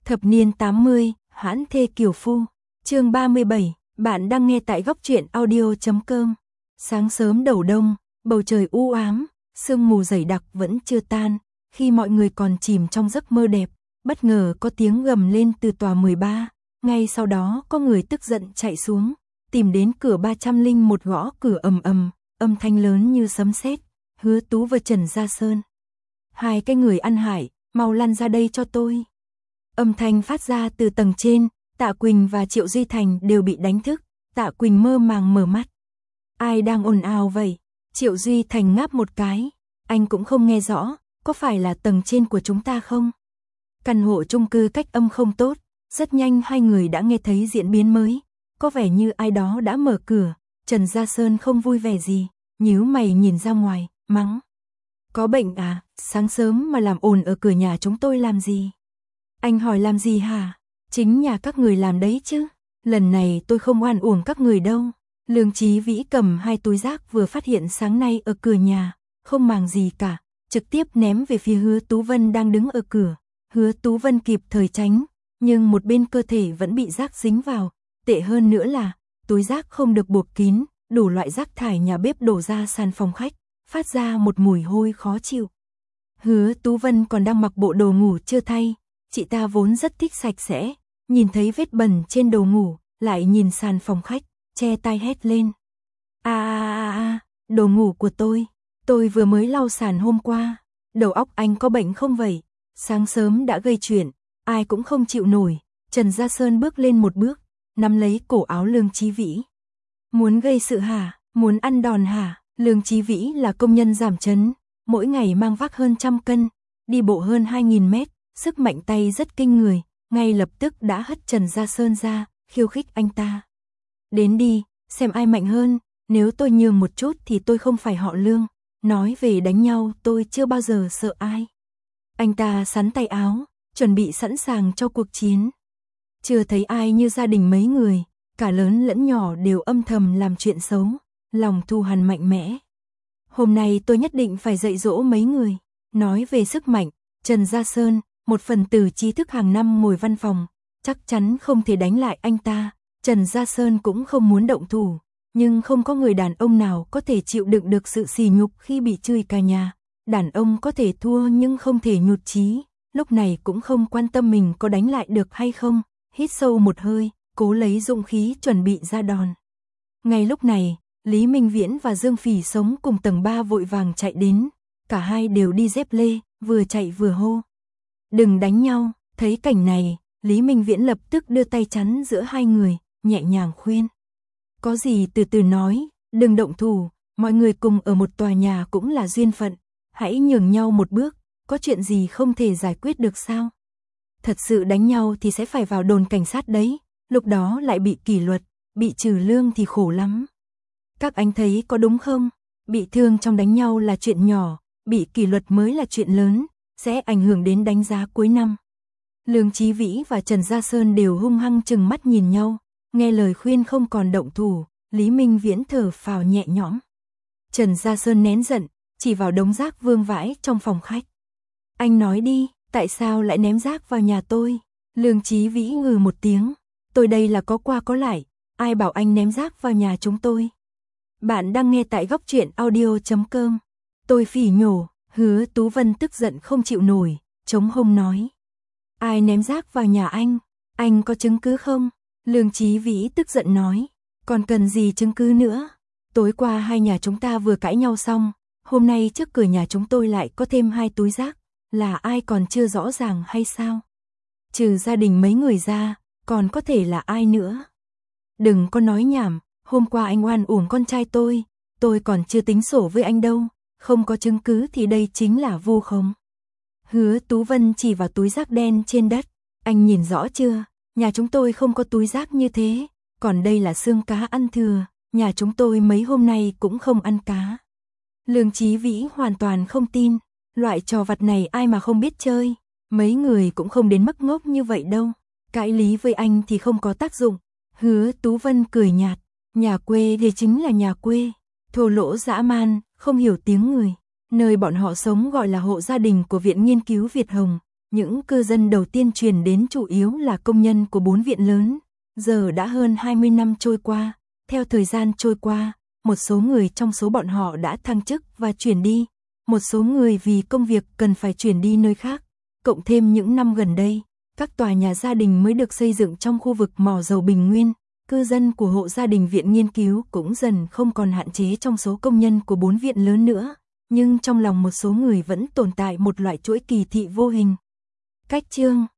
Thập niên 80, Hãn thê kiều phu. Chương 37, bạn đang nghe tại góc truyện audio.com. Sáng sớm đầu đông, bầu trời u ám, sương mù dày đặc vẫn chưa tan, khi mọi người còn chìm trong giấc mơ đẹp, bất ngờ có tiếng gầm lên từ tòa 13, ngay sau đó có người tức giận chạy xuống, tìm đến cửa 301 gõ cửa ầm ầm, âm thanh lớn như sấm sét. Hứa Tú và Trần Gia Sơn. Hai cái người ăn hại, mau lăn ra đây cho tôi. Âm thanh phát ra từ tầng trên, Tạ Quỳnh và Triệu Duy Thành đều bị đánh thức, Tạ Quỳnh mơ màng mở mắt. Ai đang ồn ào vậy? Triệu Duy Thành ngáp một cái, anh cũng không nghe rõ, có phải là tầng trên của chúng ta không? Căn hộ chung cư cách âm không tốt, rất nhanh hai người đã nghe thấy diễn biến mới, có vẻ như ai đó đã mở cửa. Trần Gia Sơn không vui vẻ gì, nhíu mày nhìn ra ngoài, mắng. Có bệnh à, sáng sớm mà làm ồn ở cửa nhà chúng tôi làm gì? Anh hỏi làm gì hả? Chính nhà các người làm đấy chứ. Lần này tôi không oan uổng các người đâu. Lương Chí Vĩ cầm hai túi rác vừa phát hiện sáng nay ở cửa nhà, không màng gì cả, trực tiếp ném về phía Hứa Tú Vân đang đứng ở cửa. Hứa Tú Vân kịp thời tránh, nhưng một bên cơ thể vẫn bị rác dính vào. Tệ hơn nữa là, túi rác không được buộc kín, đủ loại rác thải nhà bếp đổ ra sàn phòng khách, phát ra một mùi hôi khó chịu. Hứa Tú Vân còn đang mặc bộ đồ ngủ chưa thay, chị ta vốn rất thích sạch sẽ, nhìn thấy vết bẩn trên đồ ngủ, lại nhìn sàn phòng khách, che tai hét lên. Đồ ngủ của tôi vừa mới lau sàn hôm qua, đầu óc anh có bệnh không vậy? Sáng sớm đã gây chuyện, ai cũng không chịu nổi. Trần Gia Sơn bước lên một bước, nắm lấy cổ áo Lương Chí Vĩ. Muốn gây sự hả? Muốn ăn đòn hả? Lương Chí Vĩ là công nhân giảm chấn, mỗi ngày mang vác hơn 100 cân, đi bộ hơn 2.000 mét, sức mạnh tay rất kinh người, ngay lập tức đã hất Trần Gia Sơn ra, khiêu khích anh ta. Đến đi, xem ai mạnh hơn, nếu tôi nhường một chút thì tôi không phải họ Lương, nói về đánh nhau tôi chưa bao giờ sợ ai. Anh ta sắn tay áo, chuẩn bị sẵn sàng cho cuộc chiến. Chưa thấy ai như gia đình mấy người, cả lớn lẫn nhỏ đều âm thầm làm chuyện xấu, lòng thù hằn mạnh mẽ. Hôm nay tôi nhất định phải dạy dỗ mấy người. Nói về sức mạnh, Trần Gia Sơn, một phần tử trí thức hàng năm ngồi văn phòng, chắc chắn không thể đánh lại anh ta. Trần Gia Sơn cũng không muốn động thủ, nhưng không có người đàn ông nào có thể chịu đựng được sự sỉ nhục khi bị chửi cả nhà. Đàn ông có thể thua nhưng không thể nhụt chí, lúc này cũng không quan tâm mình có đánh lại được hay không, hít sâu một hơi, cố lấy dũng khí chuẩn bị ra đòn. Ngay lúc này, Lý Minh Viễn và Dương Phỉ Sống cùng tầng 3 vội vàng chạy đến, cả hai đều đi dép lê, vừa chạy vừa hô. Đừng đánh nhau, thấy cảnh này, Lý Minh Viễn lập tức đưa tay chắn giữa hai người, nhẹ nhàng khuyên. Có gì từ từ nói, đừng động thủ, mọi người cùng ở một tòa nhà cũng là duyên phận, hãy nhường nhau một bước, có chuyện gì không thể giải quyết được sao? Thật sự đánh nhau thì sẽ phải vào đồn cảnh sát đấy, lúc đó lại bị kỷ luật, bị trừ lương thì khổ lắm. Các anh thấy có đúng không? Bị thương trong đánh nhau là chuyện nhỏ, bị kỷ luật mới là chuyện lớn, sẽ ảnh hưởng đến đánh giá cuối năm. Lương Chí Vĩ và Trần Gia Sơn đều hung hăng trừng mắt nhìn nhau, nghe lời khuyên không còn động thủ, Lý Minh Viễn thở phào nhẹ nhõm. Trần Gia Sơn nén giận, chỉ vào đống rác vương vãi trong phòng khách. Anh nói đi, tại sao lại ném rác vào nhà tôi? Lương Chí Vĩ ngừ một tiếng, tôi đây là có qua có lại, ai bảo anh ném rác vào nhà chúng tôi? Bạn đang nghe tại góc truyện audio.com. Tôi phỉ nhổ. Hứa Tú Vân tức giận không chịu nổi, chống hông nói. Ai ném rác vào nhà anh có chứng cứ không? Lương Chí Vĩ tức giận nói, còn cần gì chứng cứ nữa? Tối qua hai nhà chúng ta vừa cãi nhau xong, hôm nay trước cửa nhà chúng tôi lại có thêm 2 túi rác, là ai còn chưa rõ ràng hay sao? Trừ gia đình mấy người ra, còn có thể là ai nữa? Đừng có nói nhảm, hôm qua anh oan uổng con trai tôi còn chưa tính sổ với anh đâu. Không có chứng cứ thì đây chính là vu khống. Hứa Tú Vân chỉ vào túi rác đen trên đất. Anh nhìn rõ chưa? Nhà chúng tôi không có túi rác như thế. Còn đây là xương cá ăn thừa. Nhà chúng tôi mấy hôm nay cũng không ăn cá. Lương Chí Vĩ hoàn toàn không tin. Loại trò vặt này ai mà không biết chơi. Mấy người cũng không đến mức ngốc như vậy đâu. Cãi lý với anh thì không có tác dụng. Hứa Tú Vân cười nhạt. Nhà quê thì chính là nhà quê. Thô lỗ dã man, không hiểu tiếng người. Nơi bọn họ sống gọi là hộ gia đình của Viện Nghiên cứu Việt Hồng, Những cư dân đầu tiên chuyển đến chủ yếu là công nhân của 4 viện lớn. Giờ đã hơn 20 năm trôi qua, theo thời gian trôi qua, một số người trong số bọn họ đã thăng chức và chuyển đi, một số người vì công việc cần phải chuyển đi nơi khác. Cộng thêm những năm gần đây, các tòa nhà gia đình mới được xây dựng trong khu vực mỏ dầu Bình Nguyên, cư dân của hộ gia đình viện nghiên cứu cũng dần không còn hạn chế trong số công nhân của 4 viện lớn nữa, nhưng trong lòng một số người vẫn tồn tại một loại chuỗi kỳ thị vô hình. Cách chương